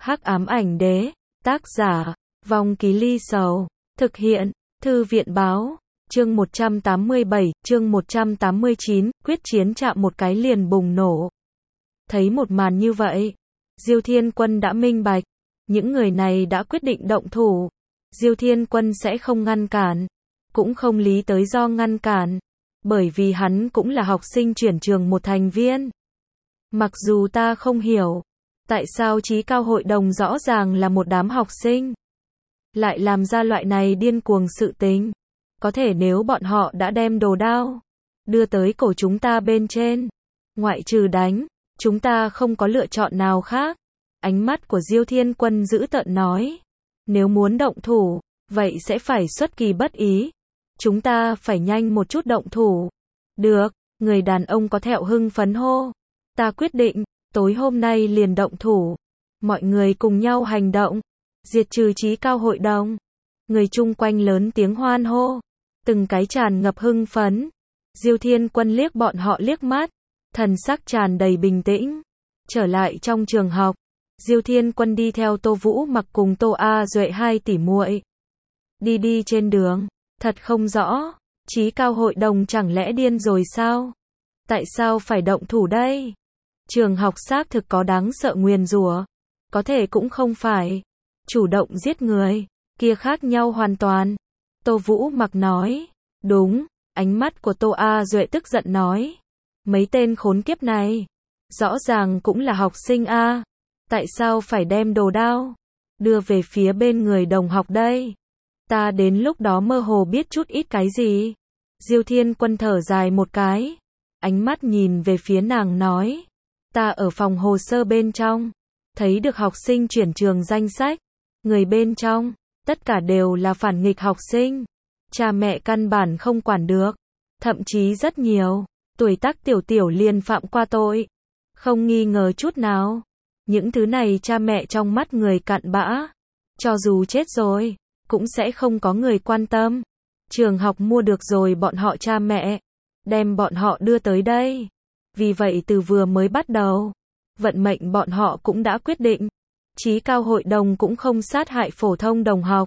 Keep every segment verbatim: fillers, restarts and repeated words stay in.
Hắc ám ảnh đế, tác giả, Vong Ký Ly Sầu, thực hiện, Thư viện báo, chương một trăm tám mươi bảy, chương một trăm tám mươi chín, quyết chiến chạm một cái liền bùng nổ. Thấy một màn như vậy, Diêu Thiên Quân đã minh bạch, những người này đã quyết định động thủ, Diêu Thiên Quân sẽ không ngăn cản, cũng không lý tới do ngăn cản, bởi vì hắn cũng là học sinh chuyển trường một thành viên. Mặc dù ta không hiểu, tại sao trí cao hội đồng rõ ràng là một đám học sinh, lại làm ra loại này điên cuồng sự tình. Có thể nếu bọn họ đã đem đồ đao đưa tới cổ chúng ta bên trên, ngoại trừ đánh, chúng ta không có lựa chọn nào khác. Ánh mắt của Diêu Thiên Quân dữ tợn nói, nếu muốn động thủ, vậy sẽ phải xuất kỳ bất ý. Chúng ta phải nhanh một chút động thủ. Được, người đàn ông có thẹo hưng phấn hô. Ta quyết định, tối hôm nay liền động thủ. Mọi người cùng nhau hành động, diệt trừ trí cao hội đồng. Người chung quanh lớn tiếng hoan hô, từng cái tràn ngập hưng phấn. Diêu Thiên Quân liếc bọn họ liếc mắt, thần sắc tràn đầy bình tĩnh. Trở lại trong trường học, Diêu Thiên Quân đi theo Tô Vũ Mặc cùng Tô A Duệ hai tỷ muội. Đi đi trên đường, thật không rõ, trí cao hội đồng chẳng lẽ điên rồi sao? Tại sao phải động thủ đây? Trường học xác thực có đáng sợ nguyền rủa, có thể cũng không phải. Chủ động giết người, kia khác nhau hoàn toàn. Tô Vũ Mặc nói, đúng, ánh mắt của Tô A Duệ tức giận nói. Mấy tên khốn kiếp này, rõ ràng cũng là học sinh a, tại sao phải đem đồ đao đưa về phía bên người đồng học đây? Ta đến lúc đó mơ hồ biết chút ít cái gì. Diêu Thiên Quân thở dài một cái, ánh mắt nhìn về phía nàng nói, ta ở phòng hồ sơ bên trong, thấy được học sinh chuyển trường danh sách, người bên trong, tất cả đều là phản nghịch học sinh, cha mẹ căn bản không quản được, thậm chí rất nhiều, tuổi tác tiểu tiểu liền phạm qua tội, không nghi ngờ chút nào. Những thứ này cha mẹ trong mắt người cặn bã, cho dù chết rồi, cũng sẽ không có người quan tâm. Trường học mua được rồi bọn họ cha mẹ, đem bọn họ đưa tới đây. Vì vậy từ vừa mới bắt đầu, vận mệnh bọn họ cũng đã quyết định. Trí cao hội đồng cũng không sát hại phổ thông đồng học,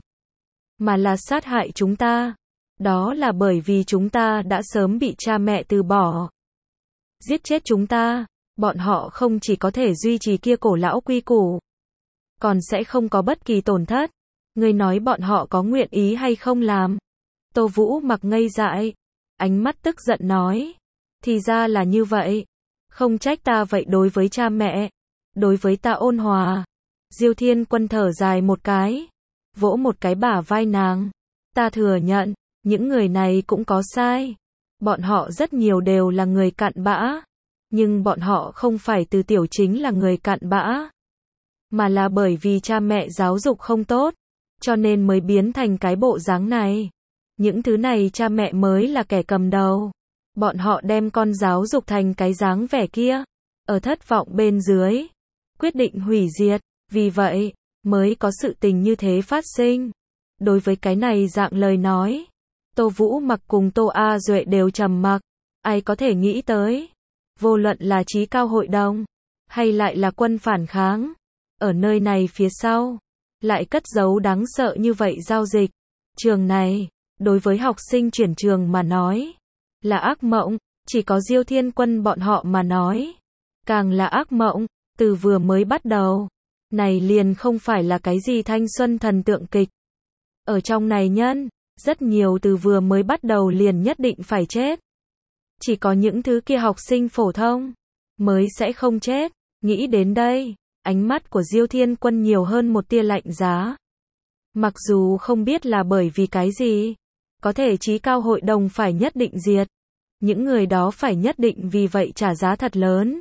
mà là sát hại chúng ta. Đó là bởi vì chúng ta đã sớm bị cha mẹ từ bỏ. Giết chết chúng ta, bọn họ không chỉ có thể duy trì kia cổ lão quy củ, còn sẽ không có bất kỳ tổn thất. Ngươi nói bọn họ có nguyện ý hay không làm? Tô Vũ Mặc ngây dại, ánh mắt tức giận nói, thì ra là như vậy, không trách ta vậy đối với cha mẹ, đối với ta ôn hòa. Diêu Thiên Quân thở dài một cái, vỗ một cái bả vai nàng, ta thừa nhận, những người này cũng có sai, bọn họ rất nhiều đều là người cặn bã, nhưng bọn họ không phải từ tiểu chính là người cặn bã, mà là bởi vì cha mẹ giáo dục không tốt, cho nên mới biến thành cái bộ dáng này. Những thứ này cha mẹ mới là kẻ cầm đầu, bọn họ đem con giáo dục thành cái dáng vẻ kia, ở thất vọng bên dưới, quyết định hủy diệt, vì vậy, mới có sự tình như thế phát sinh. Đối với cái này dạng lời nói, Tô Vũ Mặc cùng Tô A Duệ đều trầm mặc, ai có thể nghĩ tới, vô luận là trí cao hội đồng, hay lại là quân phản kháng, ở nơi này phía sau, lại cất giấu đáng sợ như vậy giao dịch. Trường này, đối với học sinh chuyển trường mà nói, là ác mộng, chỉ có Diêu Thiên Quân bọn họ mà nói, càng là ác mộng, từ vừa mới bắt đầu, này liền không phải là cái gì thanh xuân thần tượng kịch. Ở trong này nhân, rất nhiều từ vừa mới bắt đầu liền nhất định phải chết. Chỉ có những thứ kia học sinh phổ thông, mới sẽ không chết. Nghĩ đến đây, ánh mắt của Diêu Thiên Quân nhiều hơn một tia lạnh giá. Mặc dù không biết là bởi vì cái gì, có thể trí cao hội đồng phải nhất định diệt. Những người đó phải nhất định vì vậy trả giá thật lớn.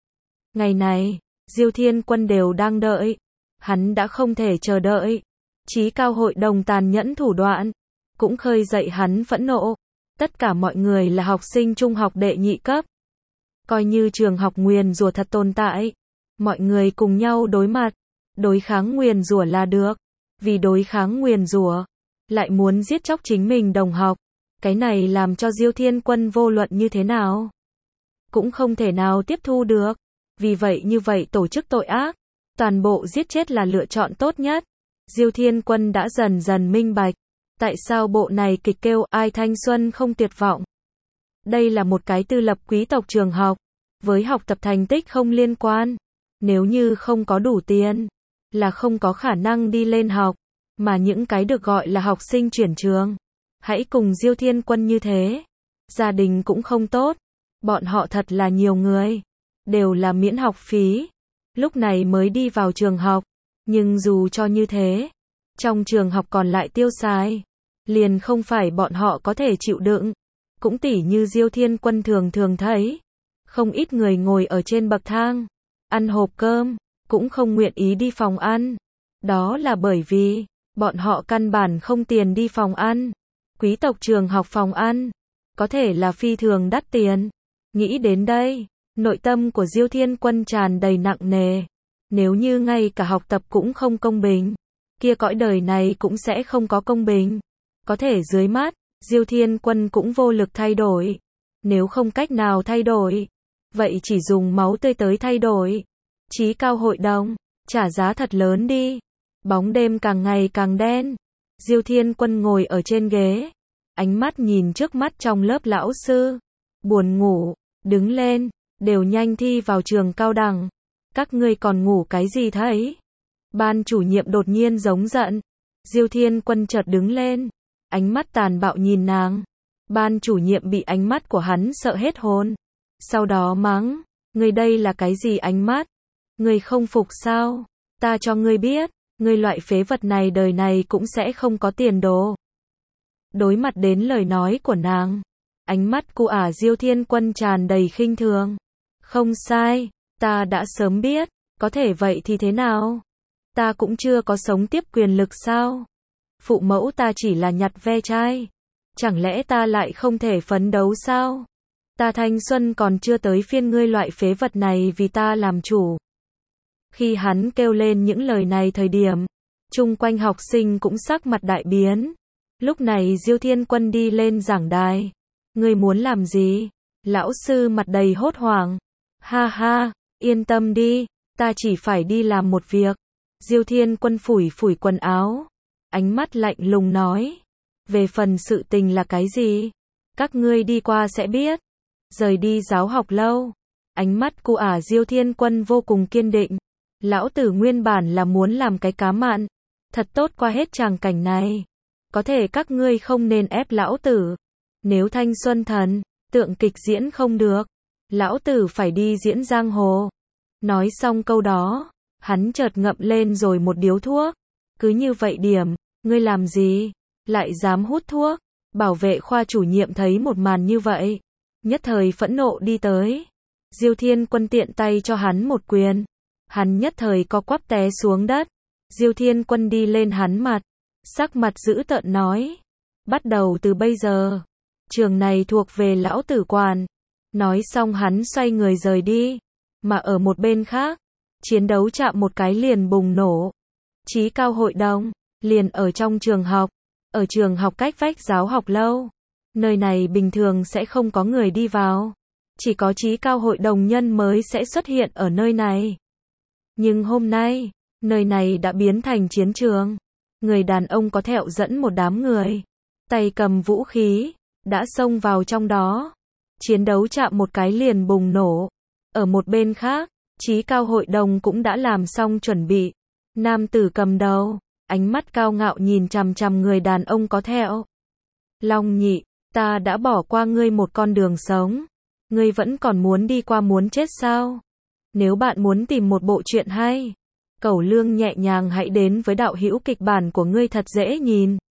Ngày này, Diêu Thiên Quân đều đang đợi. Hắn đã không thể chờ đợi. Trí cao hội đồng tàn nhẫn thủ đoạn, cũng khơi dậy hắn phẫn nộ. Tất cả mọi người là học sinh trung học đệ nhị cấp. Coi như trường học nguyền rủa thật tồn tại. Mọi người cùng nhau đối mặt, đối kháng nguyền rủa là được. Vì đối kháng nguyền rủa, lại muốn giết chóc chính mình đồng học. Cái này làm cho Diêu Thiên Quân vô luận như thế nào, cũng không thể nào tiếp thu được. Vì vậy như vậy tổ chức tội ác, toàn bộ giết chết là lựa chọn tốt nhất. Diêu Thiên Quân đã dần dần minh bạch, tại sao bộ này kịch kêu ai thanh xuân không tuyệt vọng. Đây là một cái tư lập quý tộc trường học, với học tập thành tích không liên quan. Nếu như không có đủ tiền, là không có khả năng đi lên học, mà những cái được gọi là học sinh chuyển trường. Hãy cùng Diêu Thiên Quân như thế. Gia đình cũng không tốt, bọn họ thật là nhiều người, đều là miễn học phí, lúc này mới đi vào trường học, nhưng dù cho như thế, trong trường học còn lại tiêu xài, liền không phải bọn họ có thể chịu đựng. Cũng tỉ như Diêu Thiên Quân thường thường thấy, không ít người ngồi ở trên bậc thang, ăn hộp cơm, cũng không nguyện ý đi phòng ăn. Đó là bởi vì, bọn họ căn bản không tiền đi phòng ăn. Quý tộc trường học phòng ăn, có thể là phi thường đắt tiền. Nghĩ đến đây, nội tâm của Diêu Thiên Quân tràn đầy nặng nề. Nếu như ngay cả học tập cũng không công bình, kia cõi đời này cũng sẽ không có công bình. Có thể dưới mắt, Diêu Thiên Quân cũng vô lực thay đổi. Nếu không cách nào thay đổi, vậy chỉ dùng máu tươi tới thay đổi. Chí cao hội đồng, trả giá thật lớn đi. Bóng đêm càng ngày càng đen. Diêu Thiên Quân ngồi ở trên ghế, ánh mắt nhìn trước mắt trong lớp lão sư. Buồn ngủ, đứng lên, đều nhanh thi vào trường cao đẳng. Các ngươi còn ngủ cái gì thấy? Ban chủ nhiệm đột nhiên giống giận. Diêu Thiên Quân chợt đứng lên, ánh mắt tàn bạo nhìn nàng. Ban chủ nhiệm bị ánh mắt của hắn sợ hết hồn. Sau đó mắng, ngươi đây là cái gì ánh mắt? Ngươi không phục sao? Ta cho ngươi biết, ngươi loại phế vật này đời này cũng sẽ không có tiền đồ. Đối mặt đến lời nói của nàng, ánh mắt của ả Diêu Thiên Quân tràn đầy khinh thường. Không sai, ta đã sớm biết, có thể vậy thì thế nào? Ta cũng chưa có sống tiếp quyền lực sao? Phụ mẫu ta chỉ là nhặt ve chai. Chẳng lẽ ta lại không thể phấn đấu sao? Ta thanh xuân còn chưa tới phiên ngươi loại phế vật này vì ta làm chủ. Khi hắn kêu lên những lời này thời điểm, chung quanh học sinh cũng sắc mặt đại biến. Lúc này Diêu Thiên Quân đi lên giảng đài. Ngươi muốn làm gì? Lão sư mặt đầy hốt hoảng. Ha ha, yên tâm đi, ta chỉ phải đi làm một việc. Diêu Thiên Quân phủi phủi quần áo, ánh mắt lạnh lùng nói. Về phần sự tình là cái gì? Các ngươi đi qua sẽ biết. Rời đi giáo học lâu, ánh mắt của ả Diêu Thiên Quân vô cùng kiên định. Lão tử nguyên bản là muốn làm cái cá mặn, thật tốt qua hết tràng cảnh này. Có thể các ngươi không nên ép lão tử. Nếu thanh xuân thần, tượng kịch diễn không được, lão tử phải đi diễn giang hồ. Nói xong câu đó, hắn chợt ngậm lên rồi một điếu thuốc. Cứ như vậy điểm, ngươi làm gì? Lại dám hút thuốc? Bảo vệ khoa chủ nhiệm thấy một màn như vậy, nhất thời phẫn nộ đi tới. Diêu Thiên Quân tiện tay cho hắn một quyền. Hắn nhất thời co quắp té xuống đất. Diêu Thiên Quân đi lên hắn mặt, sắc mặt dữ tợn nói. Bắt đầu từ bây giờ, trường này thuộc về lão tử quản. Nói xong hắn xoay người rời đi. Mà ở một bên khác, chiến đấu chạm một cái liền bùng nổ. Chí cao hội đồng, liền ở trong trường học. Ở trường học cách vách giáo học lâu. Nơi này bình thường sẽ không có người đi vào. Chỉ có chí cao hội đồng nhân mới sẽ xuất hiện ở nơi này. Nhưng hôm nay, nơi này đã biến thành chiến trường. Người đàn ông có thẹo dẫn một đám người, tay cầm vũ khí, đã xông vào trong đó. Chiến đấu chạm một cái liền bùng nổ. Ở một bên khác, chí cao hội đồng cũng đã làm xong chuẩn bị. Nam tử cầm đầu, ánh mắt cao ngạo nhìn chằm chằm người đàn ông có thẹo. Long nhị, ta đã bỏ qua ngươi một con đường sống. Ngươi vẫn còn muốn đi qua muốn chết sao? Nếu bạn muốn tìm một bộ truyện hay, cẩu lương nhẹ nhàng hãy đến với đạo hữu kịch bản của ngươi thật dễ nhìn.